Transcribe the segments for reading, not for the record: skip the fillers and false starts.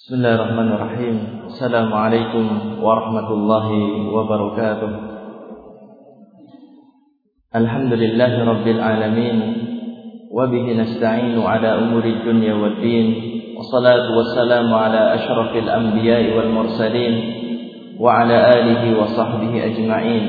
Bismillahirrahmanirrahim. Assalamualaikum warahmatullahi wabarakatuh. Alhamdulillahi rabbil alamin. Wabihi nasta'inu ala umuri dunya waddin. Wassalatu wassalamu ala ashrafil anbiya'i wal mursalin. Wa ala alihi wa sahbihi ajma'in.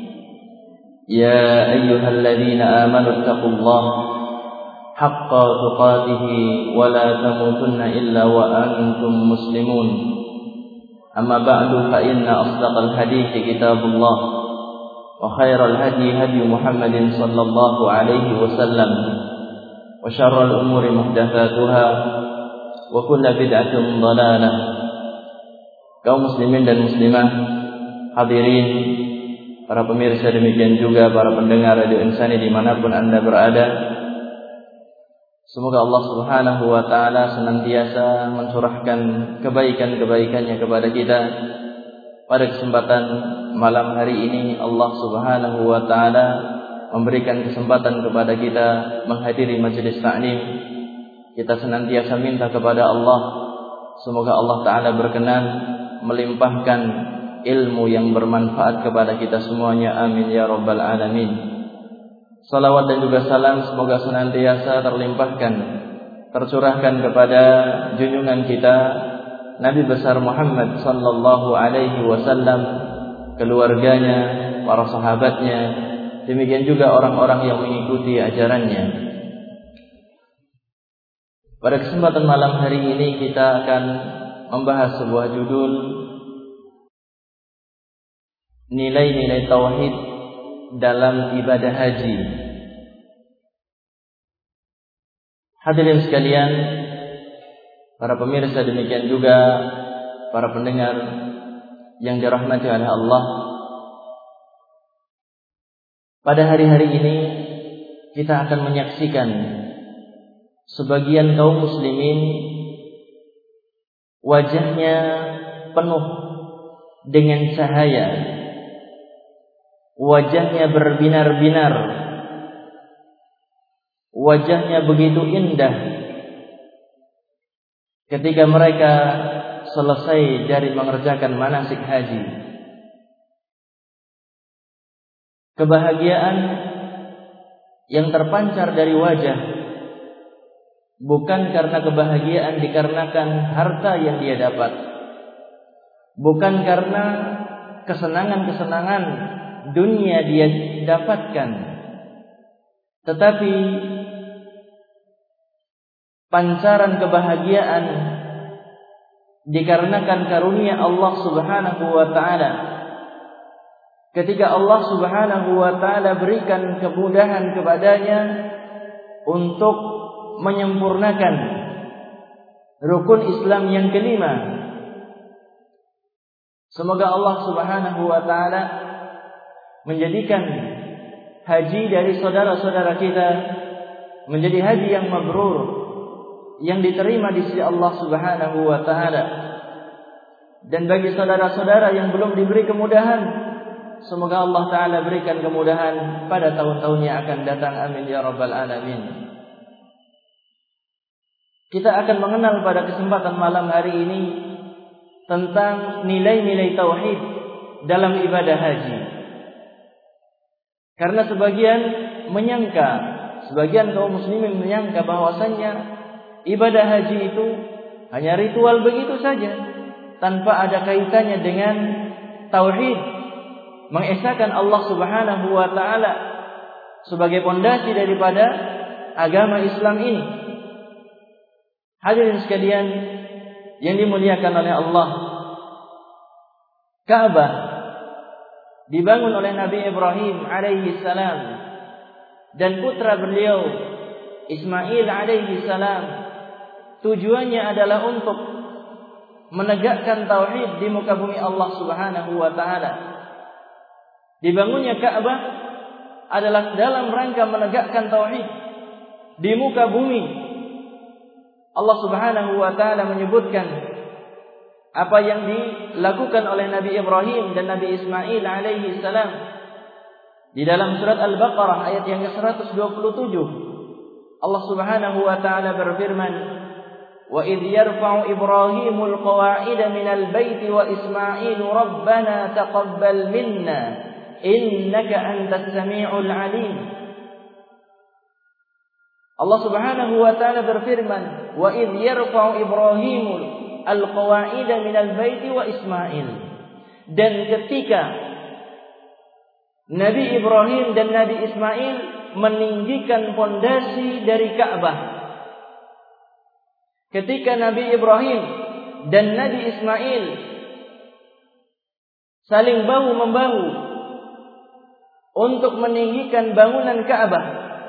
Ya ayyuhalladzina amanu ittaqullaha حق تقاته ولا تموتن إلا وأنتم مسلمون أما بعد فإن أصدق الحديث كتاب الله وخير الهدي هدي محمد صلى الله عليه وسلم وشر الأمور محدثاتها وكل بدعة ضلالة. Kaum muslimin dan muslimah, hadirin, para pemirsa, demikian juga para pendengar Radio Insani dimanapun Anda berada. Semoga Allah Subhanahu wa ta'ala senantiasa mencurahkan kebaikan-kebaikannya kepada kita. Pada kesempatan malam hari ini Allah Subhanahu wa ta'ala memberikan kesempatan kepada kita menghadiri majelis ta'lim. Kita senantiasa minta kepada Allah, semoga Allah ta'ala berkenan melimpahkan ilmu yang bermanfaat kepada kita semuanya. Amin ya rabbal alamin. Salawat dan juga salam semoga senantiasa terlimpahkan, tercurahkan kepada junjungan kita Nabi besar Muhammad sallallahu alaihi wasallam, keluarganya, para sahabatnya, demikian juga orang-orang yang mengikuti ajarannya. Pada kesempatan malam hari ini kita akan membahas sebuah judul, nilai-nilai tauhid dalam ibadah haji. Hadirin sekalian, para pemirsa, demikian juga para pendengar yang dirahmati oleh Allah. Pada hari-hari ini kita akan menyaksikan sebagian kaum muslimin wajahnya penuh dengan cahaya, wajahnya berbinar-binar, wajahnya begitu indah ketika mereka selesai dari mengerjakan manasik haji. Kebahagiaan yang terpancar dari wajah bukan karena kebahagiaan dikarenakan harta yang dia dapat, bukan karena kesenangan-kesenangan dunia dia dapatkan, tetapi pancaran kebahagiaan dikarenakan karunia Allah Subhanahu wa ta'ala. Ketika Allah Subhanahu wa ta'ala berikan kemudahan kepadanya untuk menyempurnakan rukun Islam yang kelima. Semoga Allah Subhanahu wa ta'ala menjadikan haji dari saudara-saudara kita menjadi haji yang mabrur, yang diterima di sisi Allah Subhanahu wa ta'ala. Dan bagi saudara-saudara yang belum diberi kemudahan, semoga Allah ta'ala berikan kemudahan pada tahun-tahun yang akan datang. Amin ya rabbal alamin. Kita akan mengenal pada kesempatan malam hari ini tentang nilai-nilai tauhid dalam ibadah haji. Karena sebagian kaum muslimin menyangka bahwasannya ibadah haji itu hanya ritual begitu saja, tanpa ada kaitannya dengan tauhid, mengesahkan Allah Subhanahu wa ta'ala sebagai pondasi daripada agama Islam ini. Hadirin sekalian yang dimuliakan oleh Allah, Ka'bah dibangun oleh Nabi Ibrahim alaihi salam dan putra beliau Ismail alaihi salam. Tujuannya adalah untuk menegakkan tauhid di muka bumi Allah Subhanahu wa ta'ala. Dibangunnya Ka'bah adalah dalam rangka menegakkan tauhid di muka bumi. Allah Subhanahu wa ta'ala menyebutkan apa yang dilakukan oleh Nabi Ibrahim dan Nabi Ismail alaihi salam di dalam surat Al-Baqarah ayat yang ke-127. Allah Subhanahu wa ta'ala berfirman, wa idh yarfa'u Ibrahimul qawa'ida minal baiti wa Ismailu rabbana taqabbal minna innaka antas sami'ul 'alim. Allah Subhanahu wa taala berfirman, wa idh yarfa'u Ibrahimul al-qawa'ida minal baiti wa Ismail. Dan ketika Nabi Ibrahim dan Nabi Ismail meninggikan pondasi dari Ka'bah. Ketika Nabi Ibrahim dan Nabi Ismail saling bahu-membahu untuk meninggikan bangunan Ka'bah.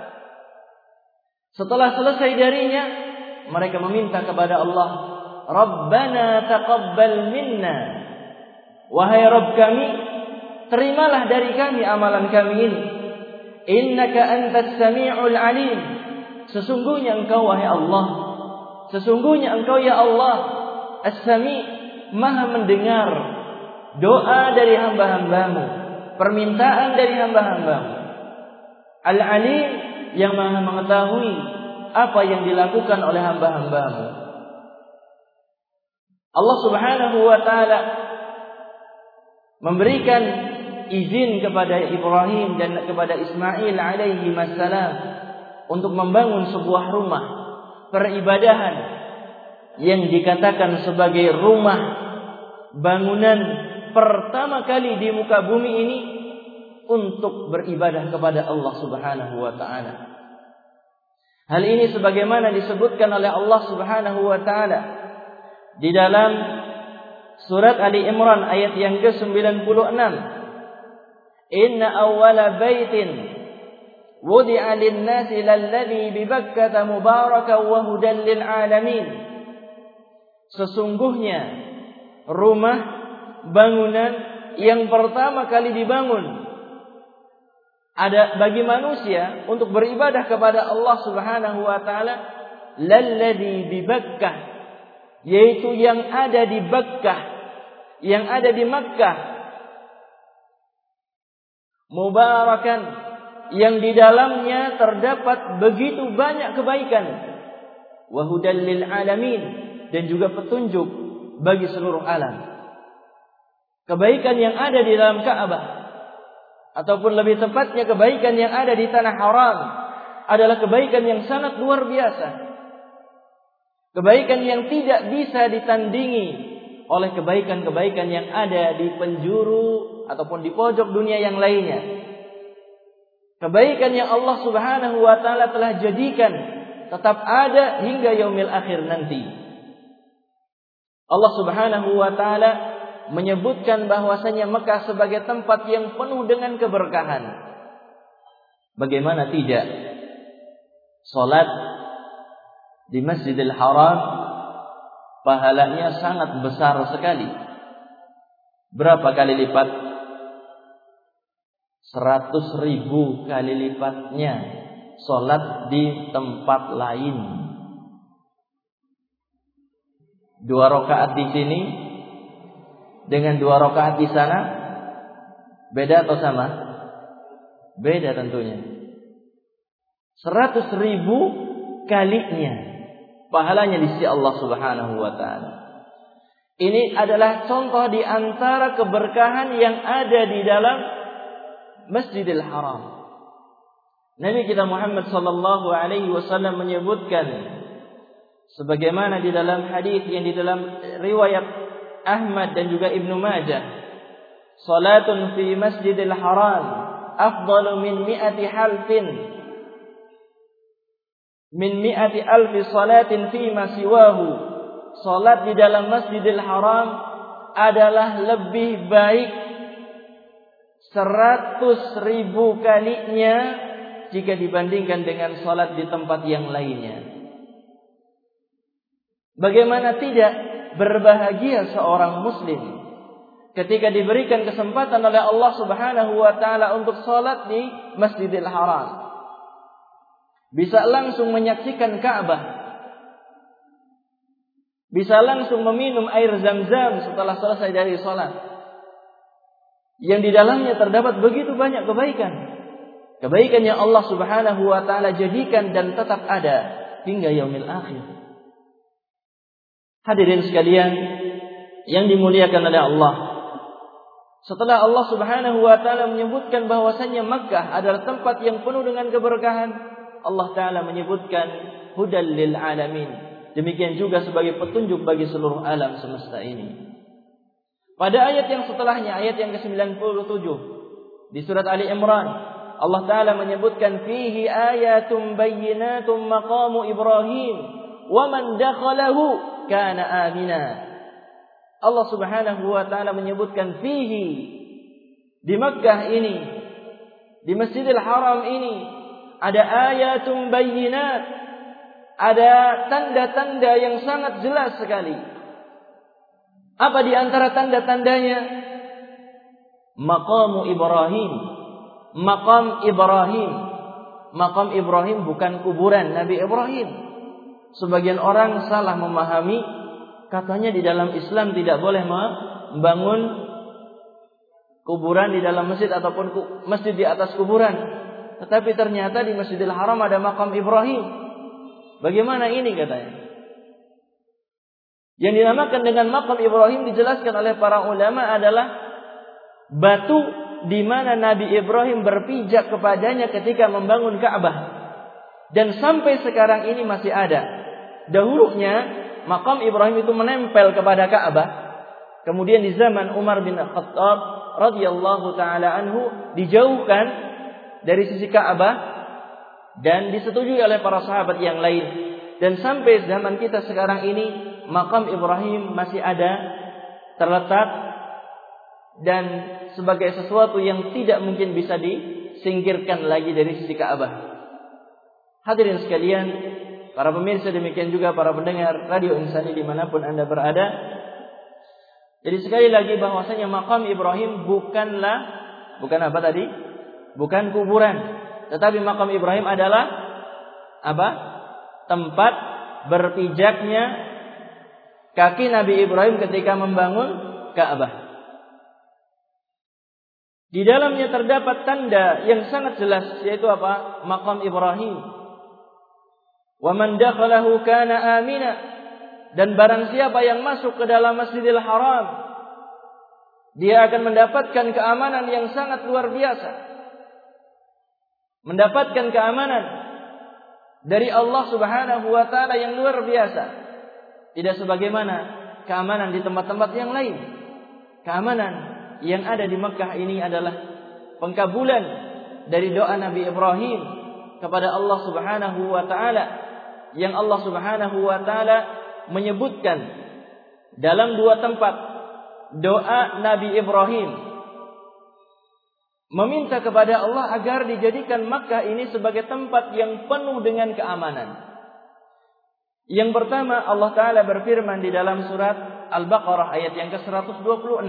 Setelah selesai darinya, mereka meminta kepada Allah, Rabbana taqabbal minna. Wahai Rabb kami, terimalah dari kami amalan kami ini. Innaka antas sami'ul 'alim. Sesungguhnya Engkau wahai Allah, sesungguhnya Engkau ya Allah, As-Sami', Maha mendengar doa dari hamba-hambamu, permintaan dari hamba-hambamu. Al-Alim, yang Maha mengetahui apa yang dilakukan oleh hamba-hambamu. Allah Subhanahu wa taala memberikan izin kepada Ibrahim dan kepada Ismail alaihi wassalam untuk membangun sebuah rumah peribadahan yang dikatakan sebagai rumah bangunan pertama kali di muka bumi ini untuk beribadah kepada Allah Subhanahu wa taala. Hal ini sebagaimana disebutkan oleh Allah Subhanahu wa taala di dalam surat Ali Imran ayat yang ke-96. Inna awwala baitin wudi'a lin-nasi lalladzi bi Bakkah mubarakan wa hudan lil alamin. Sesungguhnya rumah bangunan yang pertama kali dibangun ada bagi manusia untuk beribadah kepada Allah Subhanahu wa taala, lalladzi bi Bakkah, yaitu yang ada di Bakkah, yang ada di Makkah, mubarakan, yang di dalamnya terdapat begitu banyak kebaikan, wa hudan lil alamin, dan juga petunjuk bagi seluruh alam. Kebaikan yang ada di dalam Ka'bah, ataupun lebih tepatnya kebaikan yang ada di tanah haram, adalah kebaikan yang sangat luar biasa. Kebaikan yang tidak bisa ditandingi oleh kebaikan-kebaikan yang ada di penjuru ataupun di pojok dunia yang lainnya. Kebaikan yang Allah Subhanahu wa taala telah jadikan tetap ada hingga yaumil akhir nanti. Allah Subhanahu wa taala menyebutkan bahwasanya Mekah sebagai tempat yang penuh dengan keberkahan. Bagaimana tidak? Salat di Masjidil Haram pahalanya sangat besar sekali. Berapa kali lipat? 100.000 kali lipatnya salat di tempat lain. 2 rakaat di sini dengan 2 rakaat di sana beda atau sama? Beda tentunya. 100.000 kalinya pahalanya di sisi Allah Subhanahu wa taala. Ini adalah contoh di antara keberkahan yang ada di dalam Masjidil Haram. Nabi kita Muhammad sallallahu alaihi wasallam menyebutkan sebagaimana di dalam hadis yang di dalam riwayat Ahmad dan juga Ibnu Majah, salatun fi Masjidil Haram afdalu min mi'ati alfi salatin fi ma siwahu. Salat di dalam Masjidil Haram adalah lebih baik 100.000 kalinya jika dibandingkan dengan salat di tempat yang lainnya. Bagaimana tidak berbahagia seorang muslim ketika diberikan kesempatan oleh Allah Subhanahu wa taala untuk salat di Masjidil Haram. Bisa langsung menyaksikan Ka'bah. Bisa langsung meminum air Zam-Zam setelah selesai dari salat. Yang di dalamnya terdapat begitu banyak kebaikan. Kebaikan yang Allah Subhanahu wa taala jadikan dan tetap ada hingga yaumil akhir. Hadirin sekalian yang dimuliakan oleh Allah, setelah Allah Subhanahu wa taala menyebutkan bahwasannya Makkah adalah tempat yang penuh dengan keberkahan, Allah taala menyebutkan hudal lil alamin. Demikian juga sebagai petunjuk bagi seluruh alam semesta ini. Pada ayat yang setelahnya, ayat yang ke-97 di surat Ali Imran, Allah taala menyebutkan fihi ayatun bayyinatun maqamu Ibrahim wa man dakhalahu kana amina. Allah Subhanahu wa taala menyebutkan fihi, di Makkah ini, di Masjidil Haram ini ada ayatun bayyinat, ada tanda-tanda yang sangat jelas sekali. Apa di antara tanda-tandanya? Maqamu Ibrahim. Maqam Ibrahim. Maqam Ibrahim bukan kuburan Nabi Ibrahim. Sebagian orang salah memahami, katanya di dalam Islam tidak boleh membangun kuburan di dalam masjid ataupun masjid di atas kuburan. Tetapi ternyata di Masjidil Haram ada makam Ibrahim. Bagaimana ini katanya? Yang dinamakan dengan makam Ibrahim dijelaskan oleh para ulama adalah batu di mana Nabi Ibrahim berpijak kepadanya ketika membangun Ka'bah. Dan sampai sekarang ini masih ada. Dahulunya makam Ibrahim itu menempel kepada Ka'bah. Kemudian di zaman Umar bin Khattab radhiyallahu taala anhu dijauhkan dari sisi Ka'bah dan disetujui oleh para sahabat yang lain. Dan sampai zaman kita sekarang ini makam Ibrahim masih ada terletak dan sebagai sesuatu yang tidak mungkin bisa disingkirkan lagi dari sisi Ka'bah. Hadirin sekalian, para pemirsa, demikian juga para pendengar Radio Insani dimanapun Anda berada. Jadi sekali lagi bahwasanya makam Ibrahim bukan apa tadi? Bukan kuburan. Tetapi makam Ibrahim adalah apa? Tempat berpijaknya kaki Nabi Ibrahim ketika membangun Ka'bah. Di dalamnya terdapat tanda yang sangat jelas, yaitu apa? Makam Ibrahim. Wa man dakhalahu kana amina, dan barang siapa yang masuk ke dalam Masjidil Haram, dia akan mendapatkan keamanan yang sangat luar biasa. Mendapatkan keamanan dari Allah Subhanahu wa taala yang luar biasa. Tidak sebagaimana keamanan di tempat-tempat yang lain. Keamanan yang ada di Makkah ini adalah pengkabulan dari doa Nabi Ibrahim kepada Allah Subhanahu wa taala, yang Allah Subhanahu wa taala menyebutkan dalam dua tempat doa Nabi Ibrahim meminta kepada Allah agar dijadikan Makkah ini sebagai tempat yang penuh dengan keamanan. Yang pertama, Allah taala berfirman di dalam surat Al-Baqarah ayat yang ke-126.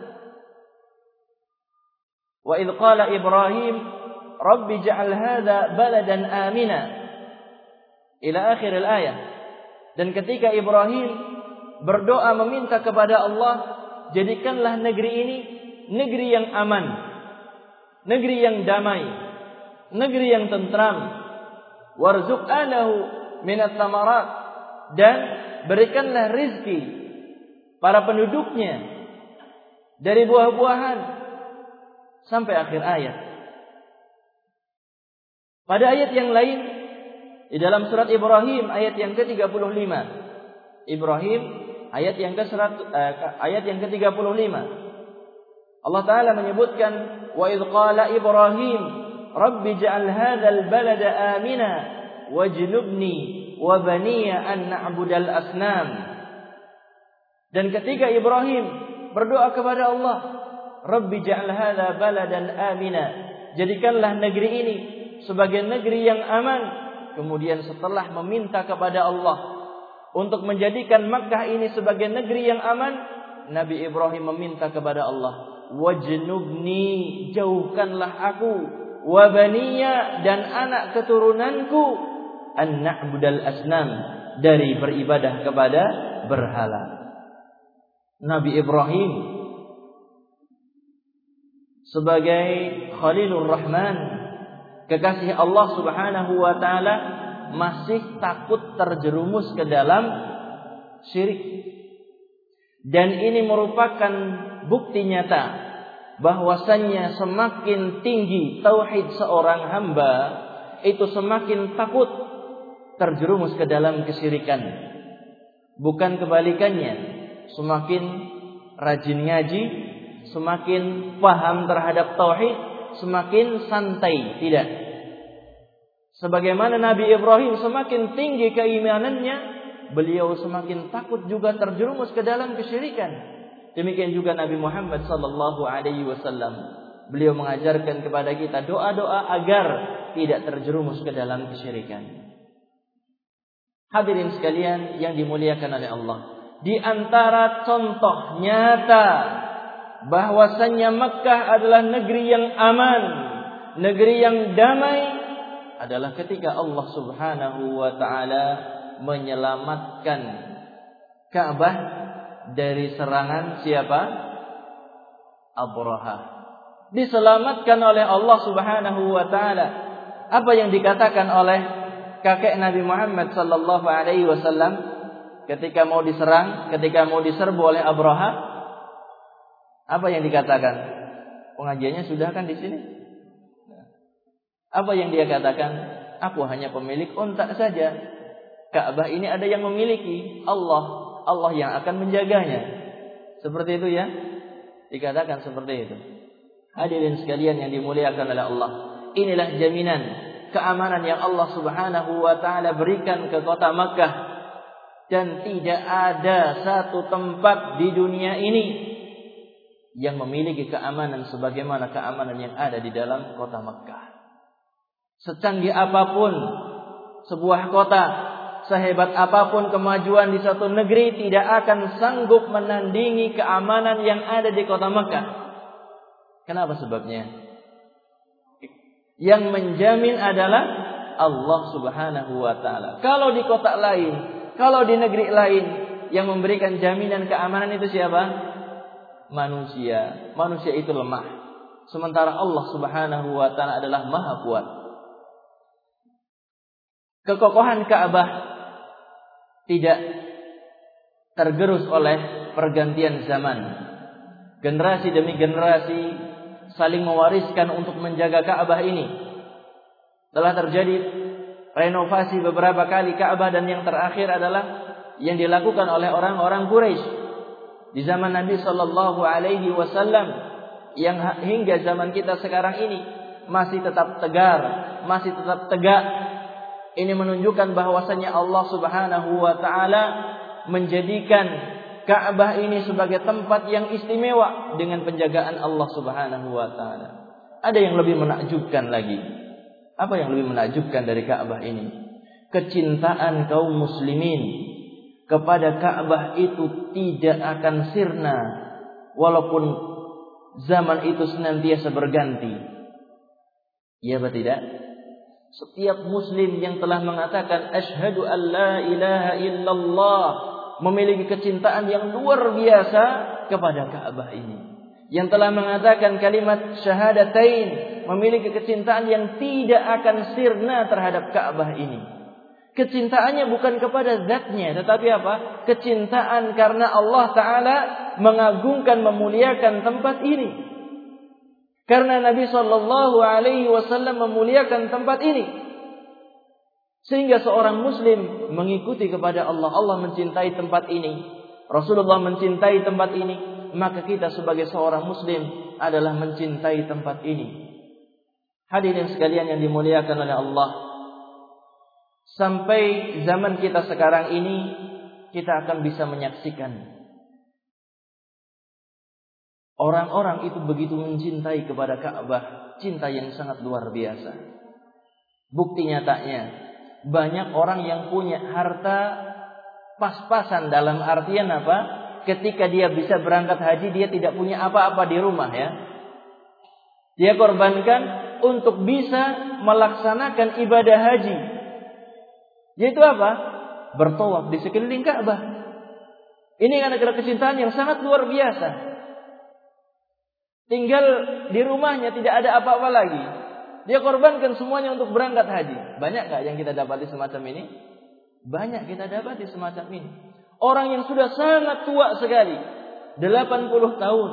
Wa idz qala Ibrahim rabbi ja'al hadza baladan amina ila akhir al-ayah. Dan ketika Ibrahim berdoa meminta kepada Allah, jadikanlah negeri ini negeri yang aman, negeri yang damai, negeri yang tentram. Warzuq ahlahu minat thamarat, dan berikanlah rizki para penduduknya dari buah-buahan, sampai akhir ayat. Pada ayat yang lain di dalam surat Ibrahim ayat yang ke-35, Ibrahim ayat yang ke-35, Allah taala menyebutkan wa idz qala Ibrahim rabbi ja'al hadzal balada amina wajnubni wa baniya an na'budal asnam. Dan ketika Ibrahim berdoa kepada Allah, rabbi ja'al hadza baladan amina, jadikanlah negeri ini sebagai negeri yang aman. Kemudian setelah meminta kepada Allah untuk menjadikan Makkah ini sebagai negeri yang aman, Nabi Ibrahim meminta kepada Allah, wajnubni, jauhkanlah aku, wa baniya, dan anak keturunanku, an na'budal asnam, dari beribadah kepada berhala. Nabi Ibrahim sebagai Khalilur Rahman, kekasih Allah Subhanahu wa taala, masih takut terjerumus ke dalam syirik. Dan ini merupakan bukti nyata bahwasannya semakin tinggi tauhid seorang hamba, itu semakin takut terjerumus ke dalam kesyirikan. Bukan kebalikannya, semakin rajin ngaji, semakin paham terhadap tauhid, semakin santai. Tidak. Sebagaimana Nabi Ibrahim semakin tinggi keimanannya, beliau semakin takut juga terjerumus ke dalam kesyirikan. Demikian juga Nabi Muhammad sallallahu alaihi wasallam. Beliau mengajarkan kepada kita doa-doa agar tidak terjerumus ke dalam kesyirikan. Hadirin sekalian yang dimuliakan oleh Allah, di antara contoh nyata bahwasannya Makkah adalah negeri yang aman, negeri yang damai, adalah ketika Allah Subhanahu wa taala menyelamatkan Ka'bah dari serangan siapa? Abraha. Diselamatkan oleh Allah Subhanahu wa taala. Apa yang dikatakan oleh kakek Nabi Muhammad sallallahu alaihi wasallam ketika mau diserang, ketika mau diserbu oleh Abraha? Apa yang dikatakan? Pengajiannya sudah kan di sini? Apa yang dia katakan? Aku hanya pemilik unta saja. Ka'bah ini ada yang memiliki, Allah yang akan menjaganya. Seperti itu ya. Dikatakan seperti itu. Hadirin sekalian yang dimuliakan oleh Allah, inilah jaminan keamanan yang Allah Subhanahu wa taala berikan ke kota Makkah. Dan tidak ada satu tempat di dunia ini yang memiliki keamanan sebagaimana keamanan yang ada di dalam kota Makkah. Secanggih apapun sebuah kota, sehebat apapun kemajuan di satu negeri, tidak akan sanggup menandingi keamanan yang ada di kota Makkah. Kenapa sebabnya? Yang menjamin adalah Allah Subhanahu wa taala. Kalau di kota lain, kalau di negeri lain, yang memberikan jaminan keamanan itu siapa? Manusia. Manusia itu lemah. Sementara Allah Subhanahu wa taala adalah Maha Kuat. Kekokohan Ka'bah tidak tergerus oleh pergantian zaman. Generasi demi generasi saling mewariskan untuk menjaga Ka'bah ini. Telah terjadi renovasi beberapa kali Ka'bah, dan yang terakhir adalah yang dilakukan oleh orang-orang Quraisy di zaman Nabi sallallahu alaihi wasallam, yang hingga zaman kita sekarang ini masih tetap tegar, masih tetap tegak. Ini menunjukkan bahwasannya Allah Subhanahu wa taala menjadikan Ka'bah ini sebagai tempat yang istimewa dengan penjagaan Allah Subhanahu wa taala. Ada yang lebih menakjubkan lagi. Apa yang lebih menakjubkan dari Ka'bah ini? Kecintaan kaum muslimin kepada Ka'bah itu tidak akan sirna walaupun zaman itu senantiasa berganti. Ya atau tidak? Setiap muslim yang telah mengatakan asyhadu an la ilaha illallah memiliki kecintaan yang luar biasa kepada Ka'bah ini. Yang telah mengatakan kalimat syahadatain memiliki kecintaan yang tidak akan sirna terhadap Ka'bah ini. Kecintaannya bukan kepada zatnya, tetapi apa? Kecintaan karena Allah Ta'ala mengagungkan, memuliakan tempat ini. Karena Nabi sallallahu alaihi wasallam memuliakan tempat ini. Sehingga seorang muslim mengikuti kepada Allah. Allah mencintai tempat ini, Rasulullah mencintai tempat ini, maka kita sebagai seorang muslim adalah mencintai tempat ini. Hadirin sekalian yang dimuliakan oleh Allah, sampai zaman kita sekarang ini kita akan bisa menyaksikan orang-orang itu begitu mencintai kepada Ka'bah, cinta yang sangat luar biasa. Bukti nyatanya, banyak orang yang punya harta pas-pasan, dalam artian apa? Ketika dia bisa berangkat haji, dia tidak punya apa-apa di rumah ya. Dia korbankan untuk bisa melaksanakan ibadah haji. Yaitu apa? Bertawaf di sekeliling Ka'bah. Ini adalah kecintaan yang sangat luar biasa. Tinggal di rumahnya tidak ada apa-apa lagi. Dia korbankan semuanya untuk berangkat haji. Banyak gak yang kita dapati semacam ini? Banyak kita dapati semacam ini. Orang yang sudah sangat tua sekali, 80 tahun,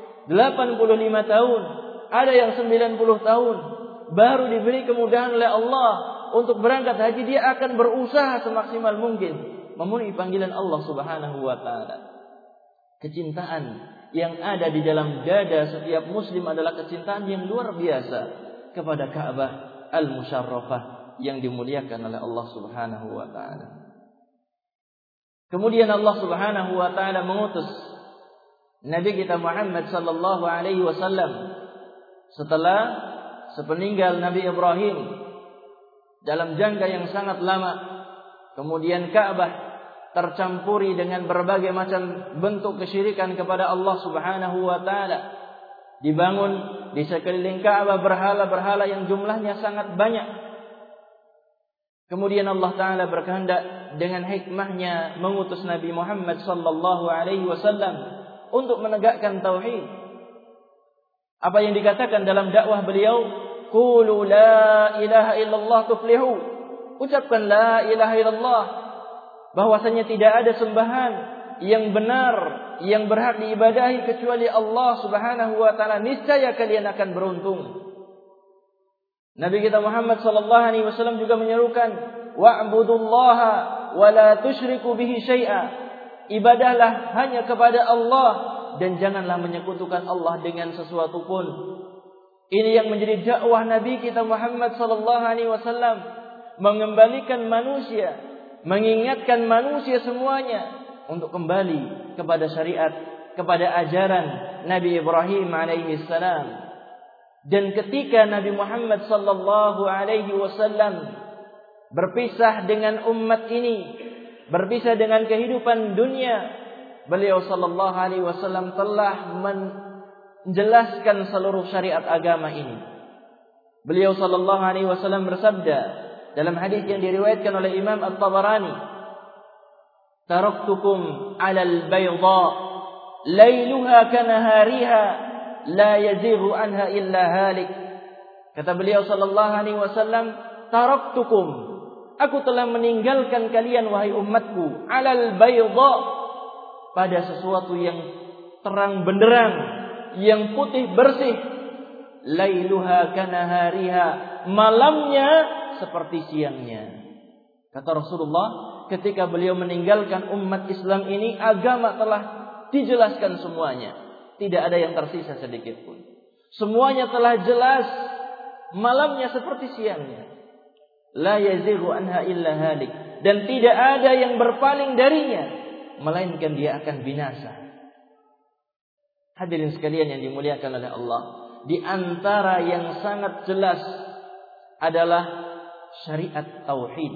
85 tahun, ada yang 90 tahun, baru diberi kemudahan oleh Allah untuk berangkat haji, dia akan berusaha semaksimal mungkin memenuhi panggilan Allah Subhanahu wa taala. Kecintaan yang ada di dalam dada setiap muslim adalah kecintaan yang luar biasa kepada Ka'bah al-Musyarrafah yang dimuliakan oleh Allah Subhanahu wa taala. Kemudian Allah Subhanahu wa taala mengutus Nabi kita Muhammad sallallahu alaihi wasallam setelah sepeninggal Nabi Ibrahim dalam jangka yang sangat lama. Kemudian Ka'bah tercampuri dengan berbagai macam bentuk kesyirikan kepada Allah Subhanahu wa taala. Dibangun di sekeliling Ka'bah berhala-berhala yang jumlahnya sangat banyak. Kemudian Allah taala berkehendak dengan hikmahnya mengutus Nabi Muhammad sallallahu alaihi wasallam untuk menegakkan tauhid. Apa yang dikatakan dalam dakwah beliau, qulu la ilaha illallah tuflihu. Ucapkan la ilaha illallah, bahwasanya tidak ada sembahan yang benar, yang berhak diibadahi kecuali Allah Subhanahu wa taala, niscaya kalian akan beruntung. Nabi kita Muhammad sallallahu alaihi wasallam juga menyerukan, wa'budullaha wa la tusyriku bihi syai'a. Ibadahlah hanya kepada Allah dan janganlah menyekutukan Allah dengan sesuatu pun. Ini yang menjadi dakwah Nabi kita Muhammad sallallahu alaihi wasallam, mengembalikan manusia, mengingatkan manusia semuanya untuk kembali kepada syariat, kepada ajaran Nabi Ibrahim alaihi salam. Dan ketika Nabi Muhammad sallallahu alaihi wasallam berpisah dengan umat ini, berpisah dengan kehidupan dunia, beliau sallallahu alaihi wasallam telah menjelaskan seluruh syariat agama ini. Beliau sallallahu alaihi wasallam bersabda dalam hadis yang diriwayatkan oleh Imam At-Tabarani, "Taraktukum 'alal bayda, lailuha kanahariha, la yazighu anha illa halik." Kata beliau sallallahu alaihi wasallam, "Taraktukum, aku telah meninggalkan kalian wahai umatku, 'alal bayda, pada sesuatu yang terang benderang, yang putih bersih, lailuha kanahariha, malamnya seperti siangnya." Kata Rasulullah, ketika beliau meninggalkan umat Islam ini, agama telah dijelaskan semuanya. Tidak ada yang tersisa sedikit pun. Semuanya telah jelas, malamnya seperti siangnya. La yazighu anha illa halik, dan tidak ada yang berpaling darinya, melainkan dia akan binasa. Hadirin sekalian yang dimuliakan oleh Allah, di antara yang sangat jelas adalah syariat tauhid.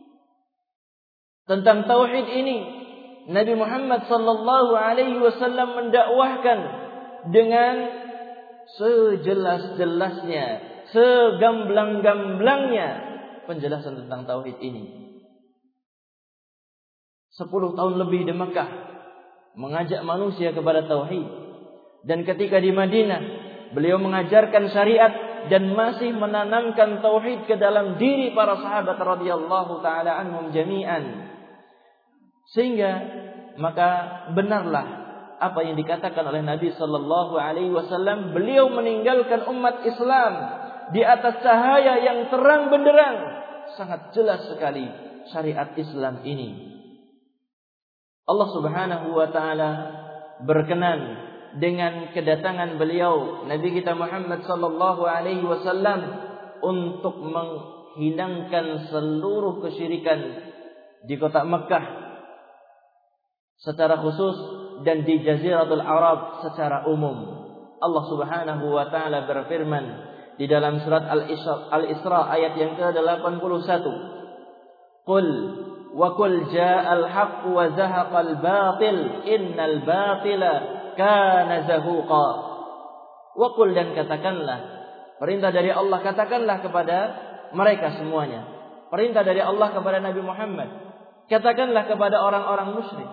Tentang tauhid ini Nabi Muhammad sallallahu alaihi wasallam mendakwahkan dengan sejelas-jelasnya, segamblang-gamblangnya penjelasan tentang tauhid ini. 10 tahun lebih di Mekah mengajak manusia kepada tauhid, dan ketika di Madinah beliau mengajarkan syariat dan masih menanamkan tauhid ke dalam diri para sahabat radhiyallahu taala anhum jami'an. Sehingga maka benarlah apa yang dikatakan oleh Nabi sallallahu alaihi wasallam, beliau meninggalkan umat Islam di atas cahaya yang terang benderang, sangat jelas sekali syariat Islam ini. Allah Subhanahu wa taala berkenan dengan kedatangan beliau Nabi kita Muhammad sallallahu alaihi wasallam untuk menghilangkan seluruh kesyirikan di kota Mekah secara khusus dan di Jaziratul Arab secara umum. Allah Subhanahu wa taala berfirman di dalam surat Al-Isra ayat yang ke-81, "Qul wa qul ja'al haqq wa zahaqal batil, innal batila kana zahuqa." Wa qul, dan katakanlah, perintah dari Allah, katakanlah kepada mereka semuanya. Perintah dari Allah kepada Nabi Muhammad, katakanlah kepada orang-orang musyrik,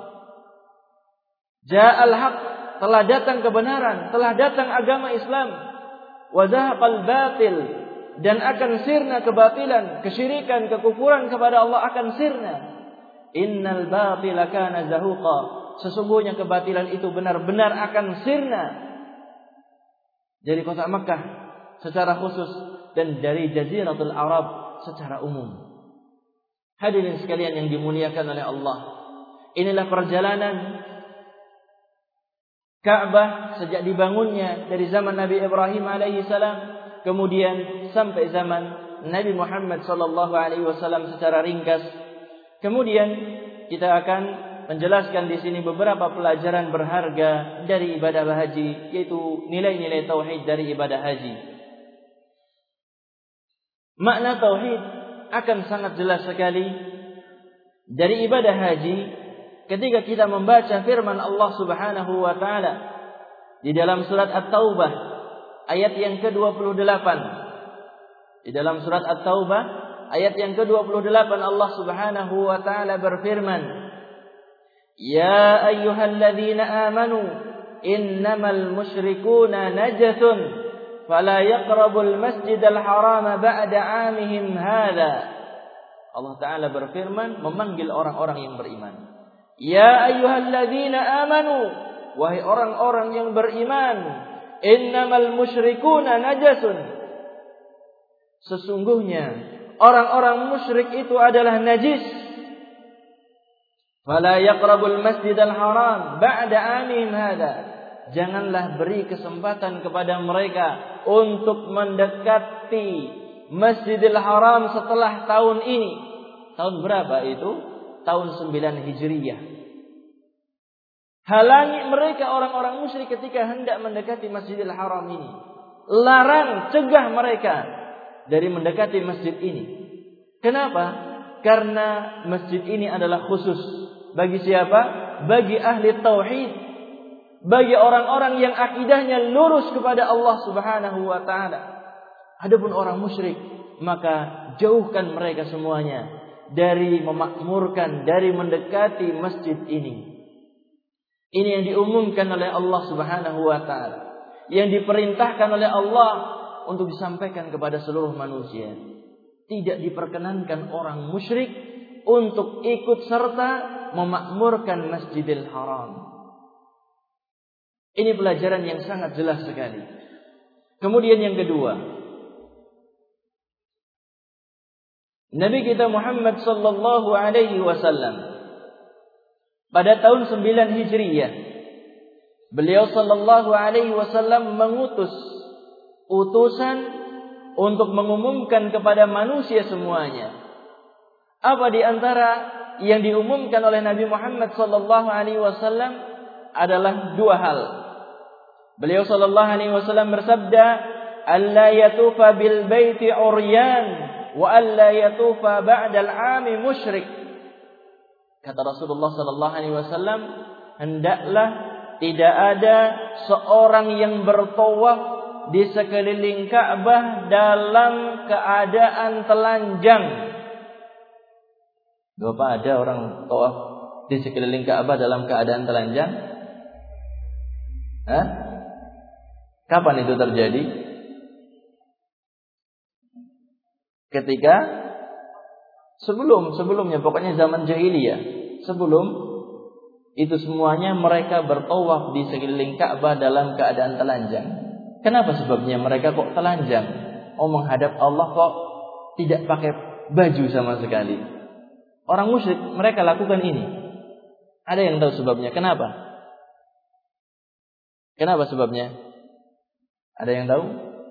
ja'al haq, telah datang kebenaran, telah datang agama Islam, wa zahaqal batil, dan akan sirna kebatilan, kesyirikan, kekufuran kepada Allah akan sirna. Innal batila kana zahuqa. Sesungguhnya kebatilan itu benar-benar akan sirna dari kota Makkah secara khusus dan dari Jaziratul Arab secara umum. Hadirin sekalian yang dimuliakan oleh Allah, inilah perjalanan Ka'bah sejak dibangunnya dari zaman Nabi Ibrahim alaihi salam, kemudian sampai zaman Nabi Muhammad sallallahu alaihi wasallam secara ringkas. Kemudian kita akan menjelaskan di sini beberapa pelajaran berharga dari ibadah haji, yaitu nilai-nilai tauhid dari ibadah haji. Makna tauhid akan sangat jelas sekali dari ibadah haji ketika kita membaca firman Allah Subhanahu wa taala di dalam surat At-Taubah ayat yang ke-28. Di dalam surat At-Taubah ayat yang ke-28 Allah Subhanahu wa taala berfirman, "Ya ayyuhalladzina amanu innamal musyrikuuna najasun fala yaqrabul masjidal harama ba'da 'amihim hadza." Allah taala berfirman memanggil orang-orang yang beriman. Ya ayyuhalladzina amanu, wahai orang-orang yang beriman, innamal musyrikuuna najasun. Sesungguhnya orang-orang musyrik itu adalah najis. Fala yaqrabul masjidal haram ba'da 'amihim hadza. Janganlah beri kesempatan kepada mereka untuk mendekati Masjidil Haram setelah tahun ini. Tahun berapa itu? Tahun 9 Hijriyah. Halangi mereka orang-orang musyrik ketika hendak mendekati Masjidil Haram ini. Larang, cegah mereka dari mendekati masjid ini. Kenapa? Karena masjid ini adalah khusus. Bagi siapa? Bagi ahli tauhid. Bagi orang-orang yang akidahnya lurus kepada Allah Subhanahu wa taala. Adapun orang musyrik, maka jauhkan mereka semuanya dari memakmurkan, dari mendekati masjid ini. Ini yang diumumkan oleh Allah Subhanahu wa taala, yang diperintahkan oleh Allah untuk disampaikan kepada seluruh manusia. Tidak diperkenankan orang musyrik untuk ikut serta memakmurkan Masjidil Haram. Ini pelajaran yang sangat jelas sekali. Kemudian yang kedua, Nabi kita Muhammad sallallahu alaihi wasallam pada tahun 9 Hijriyah, beliau sallallahu alaihi wasallam mengutus utusan untuk mengumumkan kepada manusia semuanya. Apa di antara yang diumumkan oleh Nabi Muhammad sallallahu alaihi wasallam adalah dua hal. Beliau sallallahu alaihi wasallam bersabda, "Alla yatufa bil baiti uryan wa alla yatufa ba'dal 'ami musyrik." Kata Rasulullah sallallahu alaihi wasallam, hendaklah tidak ada seorang yang bertawaf di sekeliling Ka'bah dalam keadaan telanjang. Bapak, ada orang tawaf di sekeliling Ka'bah dalam keadaan telanjang? Hah? Kapan itu terjadi? Ketika sebelumnya, pokoknya zaman jahiliyah. Sebelum itu semuanya mereka bertawaf di sekeliling Ka'bah dalam keadaan telanjang. Kenapa sebabnya mereka kok telanjang? Menghadap Allah kok tidak pakai baju sama sekali. Orang musyrik mereka lakukan ini. Ada yang tahu sebabnya? Kenapa? Kenapa sebabnya? Ada yang tahu?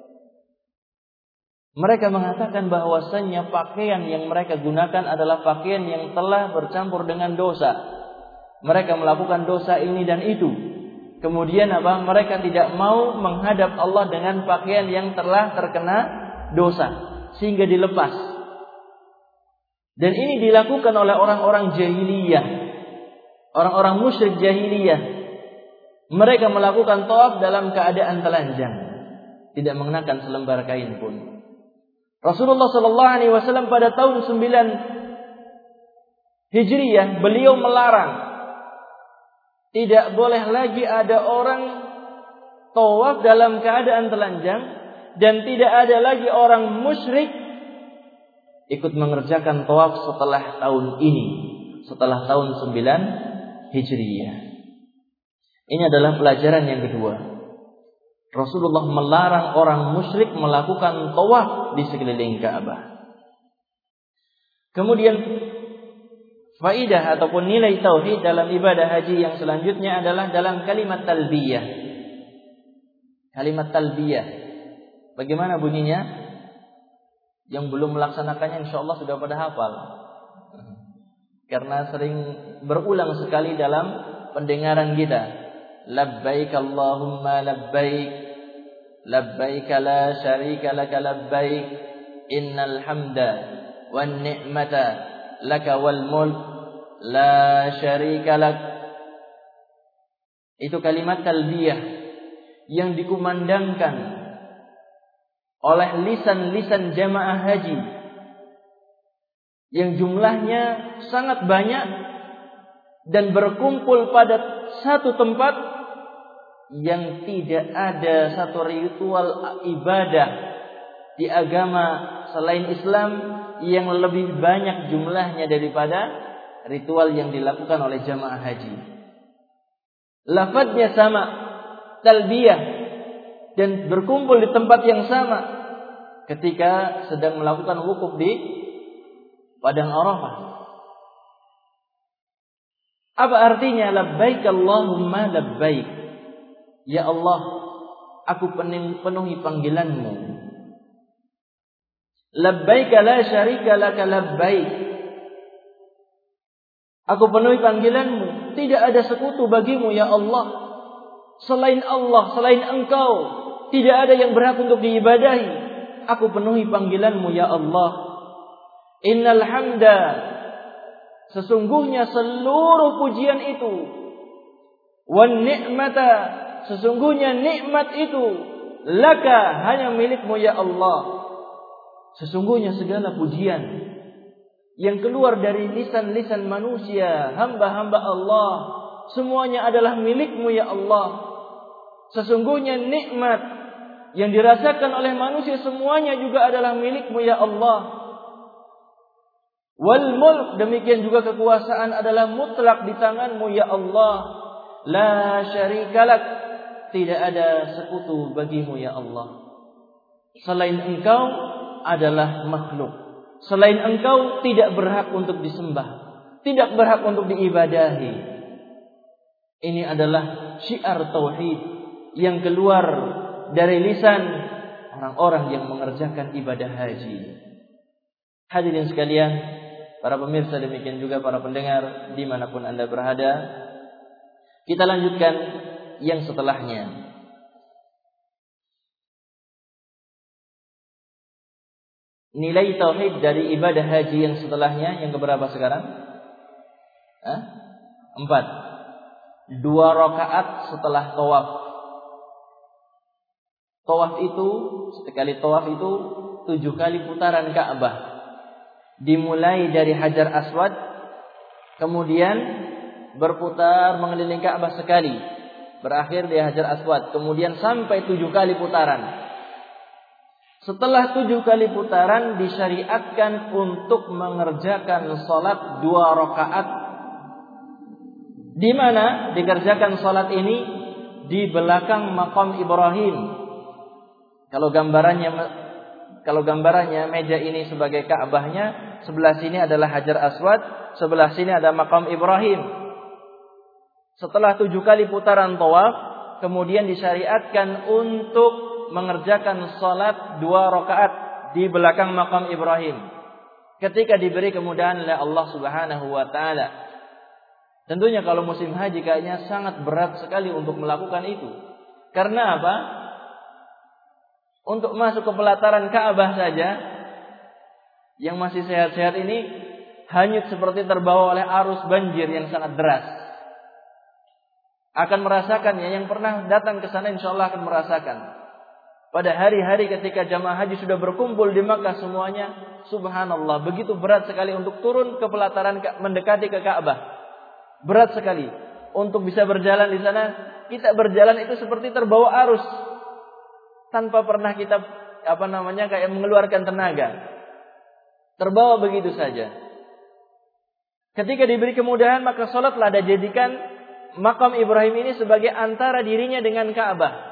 Mereka mengatakan bahwasannya pakaian yang mereka gunakan adalah pakaian yang telah bercampur dengan dosa. Mereka melakukan dosa ini dan itu. Kemudian apa? Mereka tidak mau menghadap Allah dengan pakaian yang telah terkena dosa, sehingga dilepas. Dan ini dilakukan oleh orang-orang jahiliyah, orang-orang musyrik jahiliyah. Mereka melakukan tawaf dalam keadaan telanjang, tidak mengenakan selembar kain pun. Rasulullah sallallahu alaihi wasallam pada tahun 9 Hijriyah beliau melarang, tidak boleh lagi ada orang tawaf dalam keadaan telanjang, dan tidak ada lagi orang musyrik ikut mengerjakan tawaf setelah tahun ini, setelah tahun 9 Hijriyah. Ini adalah pelajaran yang kedua. Rasulullah melarang orang musyrik melakukan tawaf di sekeliling Ka'bah. Kemudian faidah ataupun nilai tauhid dalam ibadah haji yang selanjutnya adalah dalam kalimat talbiyah. Kalimat talbiyah. Bagaimana bunyinya? Yang belum melaksanakannya insyaallah sudah pada hafal. Karena sering berulang sekali dalam pendengaran kita. Labbaik Allahumma labbaik, labbaik la syarika laka labbaik, innal hamda wan ni'mata laka wal mulk la syarika lak. Itu kalimat talbiyah yang dikumandangkan oleh lisan-lisan jamaah haji yang jumlahnya sangat banyak dan berkumpul pada satu tempat yang tidak ada satu ritual ibadah di agama selain Islam yang lebih banyak jumlahnya daripada ritual yang dilakukan oleh jamaah haji. Lafadznya sama, talbiyah, dan berkumpul di tempat yang sama ketika sedang melakukan wukuf di Padang Arafah. Apa artinya labbaik Allahumma labbaik? Ya Allah, aku penuhi panggilanmu. Labbaik la syarika laka labbaik. Aku penuhi panggilanmu, tidak ada sekutu bagimu ya Allah. Selain Allah, selain Engkau, tidak ada yang berhak untuk diibadahi. Aku penuhi panggilanmu ya Allah. Innal hamda, sesungguhnya seluruh pujian itu, wan ni'mata, sesungguhnya nikmat itu, laka, hanya milikmu ya Allah. Sesungguhnya segala pujian yang keluar dari lisan-lisan manusia, hamba-hamba Allah, semuanya adalah milikmu ya Allah. Sesungguhnya nikmat yang dirasakan oleh manusia semuanya juga adalah milikmu ya Allah. Wal mulk, demikian juga kekuasaan adalah mutlak di tanganmu ya Allah. La syarikalak, tidak ada sekutu bagimu ya Allah. Selain Engkau adalah makhluk. Selain Engkau tidak berhak untuk disembah, tidak berhak untuk diibadahi. Ini adalah syiar tauhid yang keluar dari lisan orang-orang yang mengerjakan ibadah haji. Hadirin sekalian, para pemirsa, demikian juga para pendengar dimanapun Anda berada, kita lanjutkan yang setelahnya. Nilai tauhid dari ibadah haji yang setelahnya, yang keberapa sekarang? 4. 2 rakaat setelah tawaf. Tawaf itu, sekali tawaf itu 7 kali putaran Ka'bah. Dimulai dari Hajar Aswad, kemudian berputar mengelilingi Ka'bah sekali, berakhir di Hajar Aswad, kemudian sampai 7 kali putaran. Setelah 7 kali putaran disyariatkan untuk mengerjakan salat 2 rakaat. Di mana dikerjakan salat ini? Di belakang maqam Ibrahim. Kalau gambarannya meja ini sebagai Ka'bahnya, sebelah sini adalah Hajar Aswad, sebelah sini ada maqam Ibrahim. Setelah 7 kali putaran tawaf, kemudian disyariatkan untuk mengerjakan salat 2 rakaat di belakang maqam Ibrahim. Ketika diberi kemudahan oleh Allah Subhanahu wa taala. Tentunya kalau musim haji kayaknya sangat berat sekali untuk melakukan itu. Karena apa? Untuk masuk ke pelataran Ka'bah saja yang masih sehat-sehat ini hanyut seperti terbawa oleh arus banjir yang sangat deras. Akan merasakannya, yang pernah datang ke sana insyaallah akan merasakan. Pada hari-hari ketika jamaah haji sudah berkumpul di Makkah semuanya, subhanallah, begitu berat sekali untuk turun ke pelataran mendekati ke Ka'bah. Berat sekali untuk bisa berjalan di sana. Kita berjalan itu seperti terbawa arus tanpa pernah kita kayak mengeluarkan tenaga. Terbawa begitu saja. Ketika diberi kemudahan, maka salatlah dan jadikan makam Ibrahim ini sebagai antara dirinya dengan Ka'bah.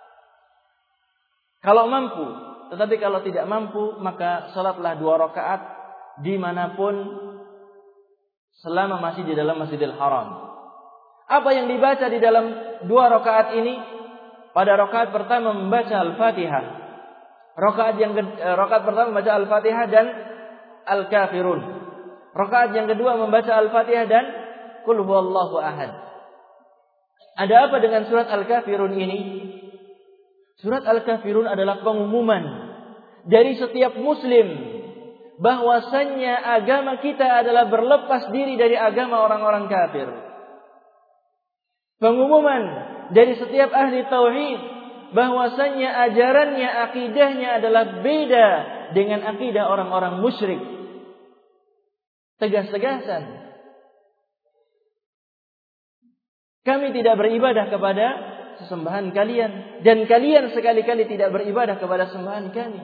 Kalau mampu, tetapi kalau tidak mampu, maka salatlah 2 rakaat dimanapun selama masih di dalam Masjidil Haram. Apa yang dibaca di dalam 2 rakaat ini? Pada rakaat pertama membaca Al-Fatihah. Rakaat pertama membaca Al-Fatihah dan Al-Kafirun. Rakaat yang kedua membaca Al-Fatihah dan Qul huwallahu ahad. Ada apa dengan surat Al-Kafirun ini? Surat Al-Kafirun adalah pengumuman dari setiap muslim bahwasannya agama kita adalah berlepas diri dari agama orang-orang kafir. Pengumuman dari setiap ahli tauhid bahwasannya ajarannya, akidahnya adalah beda dengan akidah orang-orang musyrik. Tegas-tegasan. Kami tidak beribadah kepada sesembahan kalian, dan kalian sekali-kali tidak beribadah kepada sembahan kami.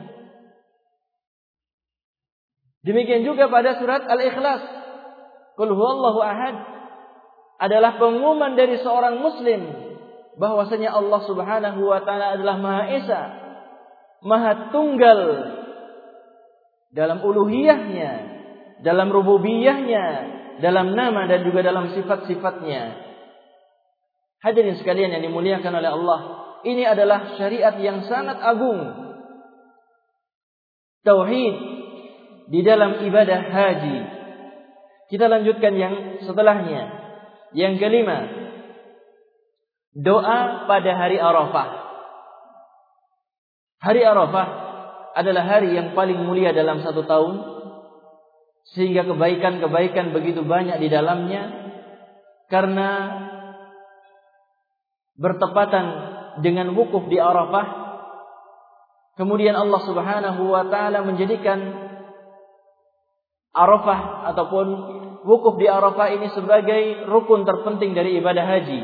Demikian juga pada surat Al-Ikhlas, Qul huwallahu ahad, adalah pengumuman dari seorang muslim bahwasanya Allah Subhanahu wa taala adalah Maha Esa, Maha Tunggal dalam uluhiyahnya, dalam rububiyahnya, dalam nama dan juga dalam sifat-sifatnya. Hadirin sekalian yang dimuliakan oleh Allah, ini adalah syariat yang sangat agung. Tauhid di dalam ibadah haji. Kita lanjutkan yang setelahnya. Yang kelima, doa pada hari Arafah. Hari Arafah adalah hari yang paling mulia dalam 1 tahun, sehingga kebaikan-kebaikan begitu banyak di dalamnya, karena bertepatan dengan wukuf di Arafah. Kemudian Allah Subhanahu wa taala menjadikan Arafah ataupun wukuf di Arafah ini sebagai rukun terpenting dari ibadah haji.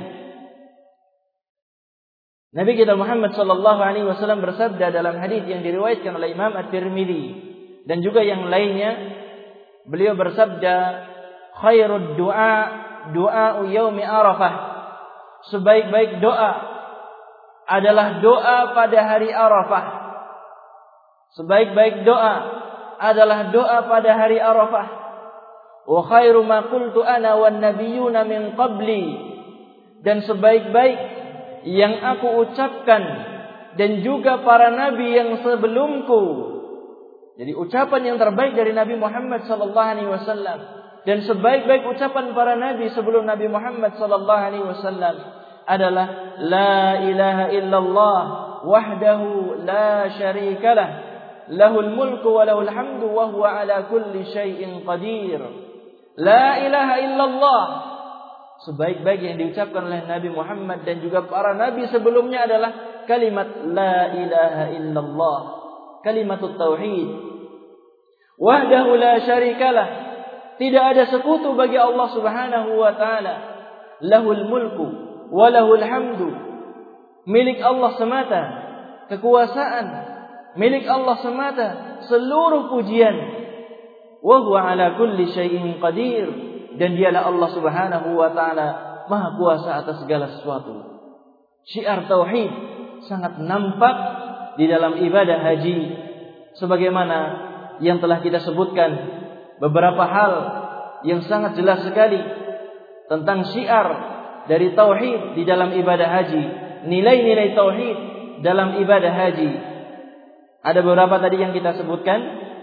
Nabi kita Muhammad sallallahu alaihi wasallam bersabda dalam hadis yang diriwayatkan oleh Imam At-Tirmidzi dan juga yang lainnya, beliau bersabda, khairud du'a du'a yaumi Arafah. Sebaik-baik doa adalah doa pada hari Arafah. Sebaik-baik doa adalah doa pada hari Arafah. Wa khairu ma qultu ana wan nabiyyuna min qabli. Dan sebaik-baik yang aku ucapkan dan juga para nabi yang sebelumku. Jadi ucapan yang terbaik dari Nabi Muhammad sallallahu alaihi wasallam dan sebaik-baik ucapan para nabi sebelum Nabi Muhammad sallallahu alaihi wasallam adalah la ilaha illallah wahdahu la syarikalah lahul mulku wa lahul hamdu wa huwa ala kulli syai'in qadir. La ilaha illallah, sebaik-baik yang diucapkan oleh Nabi Muhammad dan juga para nabi sebelumnya adalah kalimat la ilaha illallah, kalimatut tauhid. Wahdahu la syarikalah, tidak ada sekutu bagi Allah Subhanahu wa taala. Lahul mulku wa lahul hamdu, milik Allah semata kekuasaan, milik Allah semata seluruh pujian. Wa huwa ala kulli syai'in qadir, dan dialah Allah Subhanahu wa taala maha kuasa atas segala sesuatu. Syiar tauhid sangat nampak di dalam ibadah haji, sebagaimana yang telah kita sebutkan beberapa hal yang sangat jelas sekali tentang syiar dari tauhid di dalam ibadah haji, nilai-nilai tauhid dalam ibadah haji. Ada beberapa tadi yang kita sebutkan,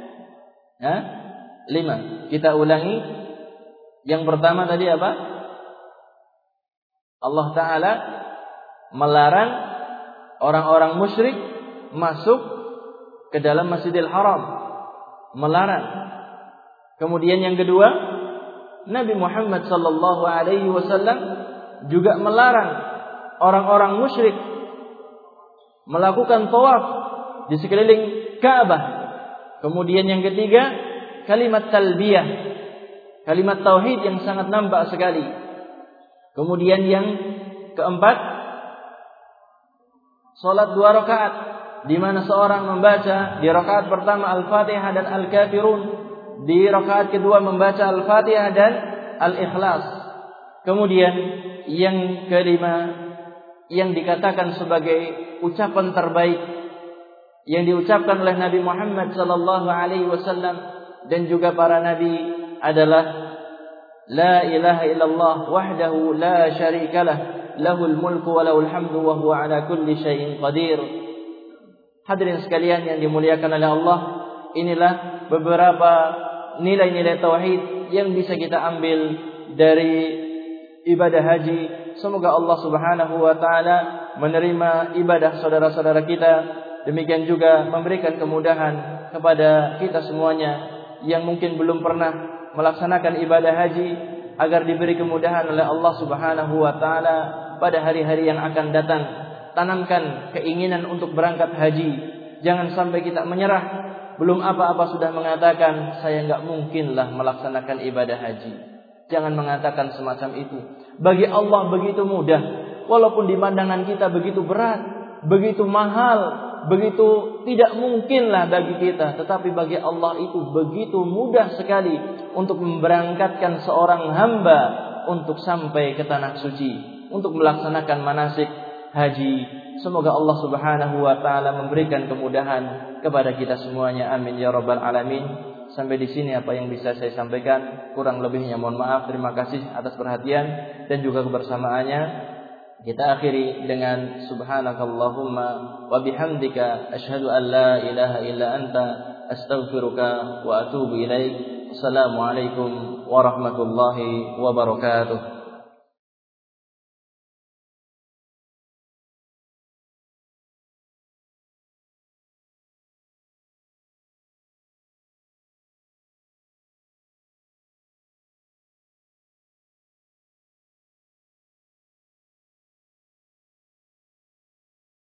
5. Kita ulangi. Yang pertama tadi apa? Allah Ta'ala melarang orang-orang musyrik masuk ke dalam Masjidil Haram. Melarang. Kemudian yang kedua, Nabi Muhammad sallallahu alaihi wasallam juga melarang orang-orang musyrik melakukan tawaf di sekeliling Ka'bah. Kemudian yang ketiga, kalimat talbiyah, kalimat tauhid yang sangat nampak sekali. Kemudian yang keempat, salat 2 rakaat, di mana seorang membaca di rakaat pertama Al-Fatihah dan Al-Kafirun, di rakaat kedua membaca Al-Fatihah dan al-ikhlas. Kemudian yang kelima yang dikatakan sebagai ucapan terbaik yang diucapkan oleh Nabi Muhammad sallallahu alaihi wasallam dan juga para nabi adalah la ilaha illallah wahdahu la syarikalah lahul mulku wa lahul hamdu wa huwa ala kulli syai'in qadir. Hadirin sekalian yang dimuliakan oleh Allah, inilah beberapa nilai-nilai tauhid yang bisa kita ambil dari ibadah haji. Semoga Allah Subhanahu wa taala menerima ibadah saudara-saudara kita. Demikian juga memberikan kemudahan kepada kita semuanya yang mungkin belum pernah melaksanakan ibadah haji, agar diberi kemudahan oleh Allah Subhanahu wa taala pada hari-hari yang akan datang. Tanamkan keinginan untuk berangkat haji. Jangan sampai kita menyerah, belum apa-apa sudah mengatakan saya enggak mungkinlah melaksanakan ibadah haji. Jangan mengatakan semacam itu. Bagi Allah begitu mudah, walaupun di pandangan kita begitu berat, begitu mahal, begitu tidak mungkinlah bagi kita, tetapi bagi Allah itu begitu mudah sekali untuk memberangkatkan seorang hamba untuk sampai ke tanah suci, untuk melaksanakan manasik haji. Semoga Allah Subhanahu wa taala memberikan kemudahan kepada kita semuanya. Amin ya rabbal alamin. Sampai di sini apa yang bisa saya sampaikan, kurang lebihnya mohon maaf. Terima kasih atas perhatian dan juga kebersamaannya. Kita akhiri dengan subhanakallahumma wa bihamdika asyhadu an la ilaha illa anta astaghfiruka wa atubu ilaik. Assalamualaikum warahmatullahi wabarakatuh.